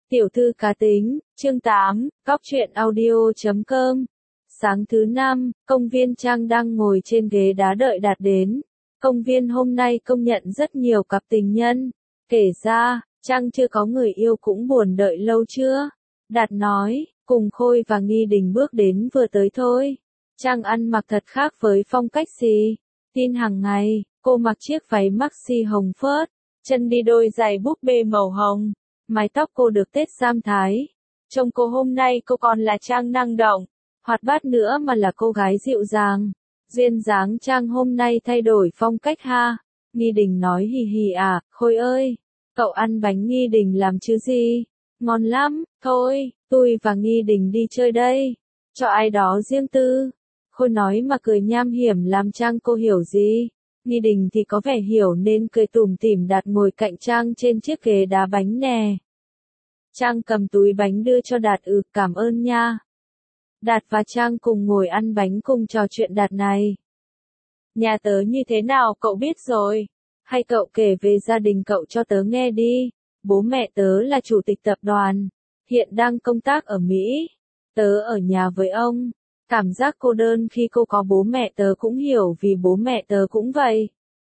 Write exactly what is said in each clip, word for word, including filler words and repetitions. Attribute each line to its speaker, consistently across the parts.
Speaker 1: Tiểu thư cá tính, chương tám, cóc truyện audio chấm com. Sáng thứ năm, công viên Trang đang ngồi trên ghế đá đợi Đạt đến. Công viên hôm nay công nhận rất nhiều cặp tình nhân. Kể ra, Trang chưa có người yêu cũng buồn đợi lâu chưa? Đạt nói, cùng Khôi và Nghi Đình bước đến vừa tới thôi. Trang ăn mặc thật khác với phong cách xì tin hàng ngày, cô mặc chiếc váy maxi hồng phớt, chân đi đôi giày búp bê màu hồng. Mái tóc cô được tết giam thái. Trông cô hôm nay cô còn là Trang năng động, hoạt bát nữa mà là cô gái dịu dàng. Duyên dáng Trang hôm nay thay đổi phong cách ha. Nghi Đình nói hì hì à, Khôi ơi, cậu ăn bánh Nghi Đình làm chứ gì? Ngon lắm, thôi, tôi và Nghi Đình đi chơi đây. Cho ai đó riêng tư. Khôi nói mà cười nham hiểm làm Trang cô hiểu gì. Nghi Đình thì có vẻ hiểu nên cười tủm tỉm Đạt ngồi cạnh Trang trên chiếc ghế đá bánh nè. Trang cầm túi bánh đưa cho Đạt ừ cảm ơn nha. Đạt và Trang cùng ngồi ăn bánh cùng trò chuyện. Đạt này. Nhà tớ như thế nào cậu biết rồi. Hay cậu kể về gia đình cậu cho tớ nghe đi. Bố mẹ tớ là chủ tịch tập đoàn. Hiện đang công tác ở Mỹ. Tớ ở nhà với ông. Cảm giác cô đơn khi cô có bố mẹ tớ cũng hiểu vì bố mẹ tớ cũng vậy.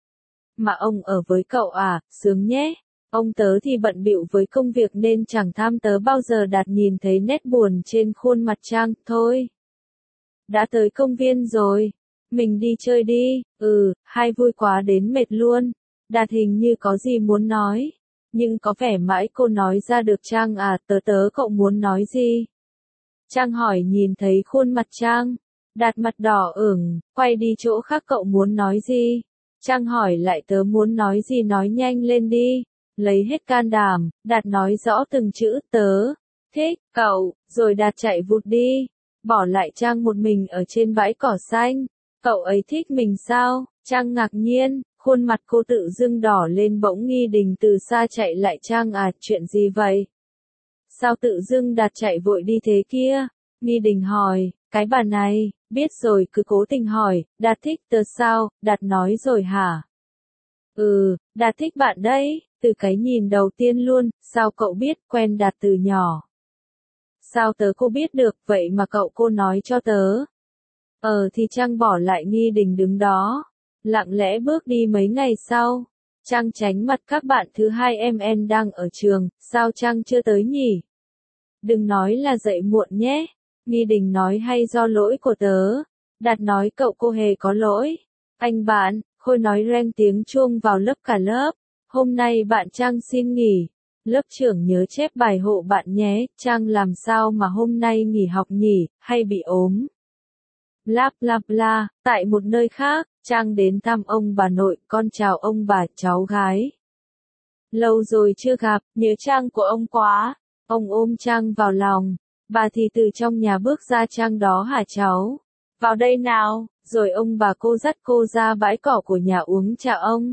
Speaker 1: Mà ông ở với cậu à, sướng nhé. Ông tớ thì bận bịu với công việc nên chẳng thăm tớ bao giờ. Đạt nhìn thấy nét buồn trên khuôn mặt Trang, thôi. Đã tới công viên rồi. Mình đi chơi đi, ừ, hai vui quá đến mệt luôn. Đạt hình như có gì muốn nói. Nhưng có vẻ mãi cô nói ra được. Trang à, tớ tớ cậu muốn nói gì? Trang hỏi nhìn thấy khuôn mặt Trang. Đạt mặt đỏ ửng, quay đi chỗ khác. Cậu muốn nói gì? Trang hỏi lại tớ muốn nói gì nói nhanh lên đi. Lấy hết can đảm, Đạt nói rõ từng chữ tớ. Thích, cậu, rồi Đạt chạy vụt đi. Bỏ lại Trang một mình ở trên bãi cỏ xanh. Cậu ấy thích mình sao? Trang ngạc nhiên, khuôn mặt cô tự dưng đỏ lên. Bỗng Nghi Đình từ xa chạy lại. Trang à, chuyện gì vậy? Sao tự dưng Đạt chạy vội đi thế kia? Nghi Đình hỏi, cái bà này, biết rồi cứ cố tình hỏi, Đạt thích tớ sao? Đạt nói rồi hả? Ừ, Đạt thích bạn đấy, từ cái nhìn đầu tiên luôn. Sao cậu biết? Quen Đạt từ nhỏ. Sao tớ cô biết được, vậy mà cậu cô nói cho tớ. Ờ thì Trang bỏ lại Nghi Đình đứng đó, lặng lẽ bước đi. Mấy ngày sau, Trang tránh mặt các bạn. Thứ hai em en đang ở trường, sao Trang chưa tới nhỉ? Đừng nói là dậy muộn nhé. Nghi Đình nói hay do lỗi của tớ. Đạt nói cậu cô hề có lỗi. Anh bạn, Khôi nói reng tiếng chuông vào lớp cả lớp. Hôm nay bạn Trang xin nghỉ. Lớp trưởng nhớ chép bài hộ bạn nhé. Trang làm sao mà hôm nay nghỉ học nhỉ, hay bị ốm? Bla bla bla, tại một nơi khác, Trang đến thăm ông bà nội. Con chào ông bà, cháu gái. Lâu rồi chưa gặp, nhớ Trang của ông quá. Ông ôm Trang vào lòng. Bà thì từ trong nhà bước ra. Trang đó hả cháu? Vào đây nào. Rồi ông bà cô dắt cô ra bãi cỏ của nhà uống trà. Ông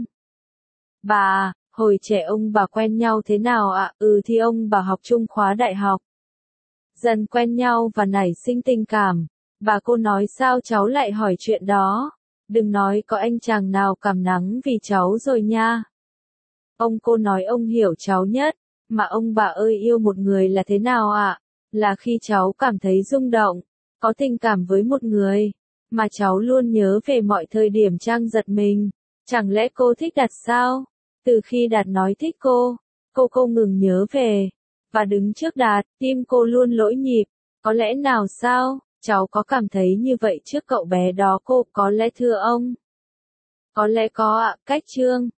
Speaker 1: bà, hồi trẻ ông bà quen nhau thế nào ạ? À? Ừ thì ông bà học chung khóa đại học. Dần quen nhau và nảy sinh tình cảm. Bà cô nói sao cháu lại hỏi chuyện đó? Đừng nói có anh chàng nào cảm nắng vì cháu rồi nha. Ông cô nói ông hiểu cháu nhất. Mà ông bà ơi, yêu một người là thế nào ạ? À? Là khi cháu cảm thấy rung động, có tình cảm với một người, mà cháu luôn nhớ về mọi thời điểm. Trang giật mình. Chẳng lẽ cô thích Đạt sao? Từ khi Đạt nói thích cô, cô cô ngừng nhớ về, và đứng trước Đạt, tim cô luôn lỗi nhịp. Có lẽ nào sao? Cháu có cảm thấy như vậy trước cậu bé đó cô, có lẽ thưa ông? Có lẽ có ạ. Cách chương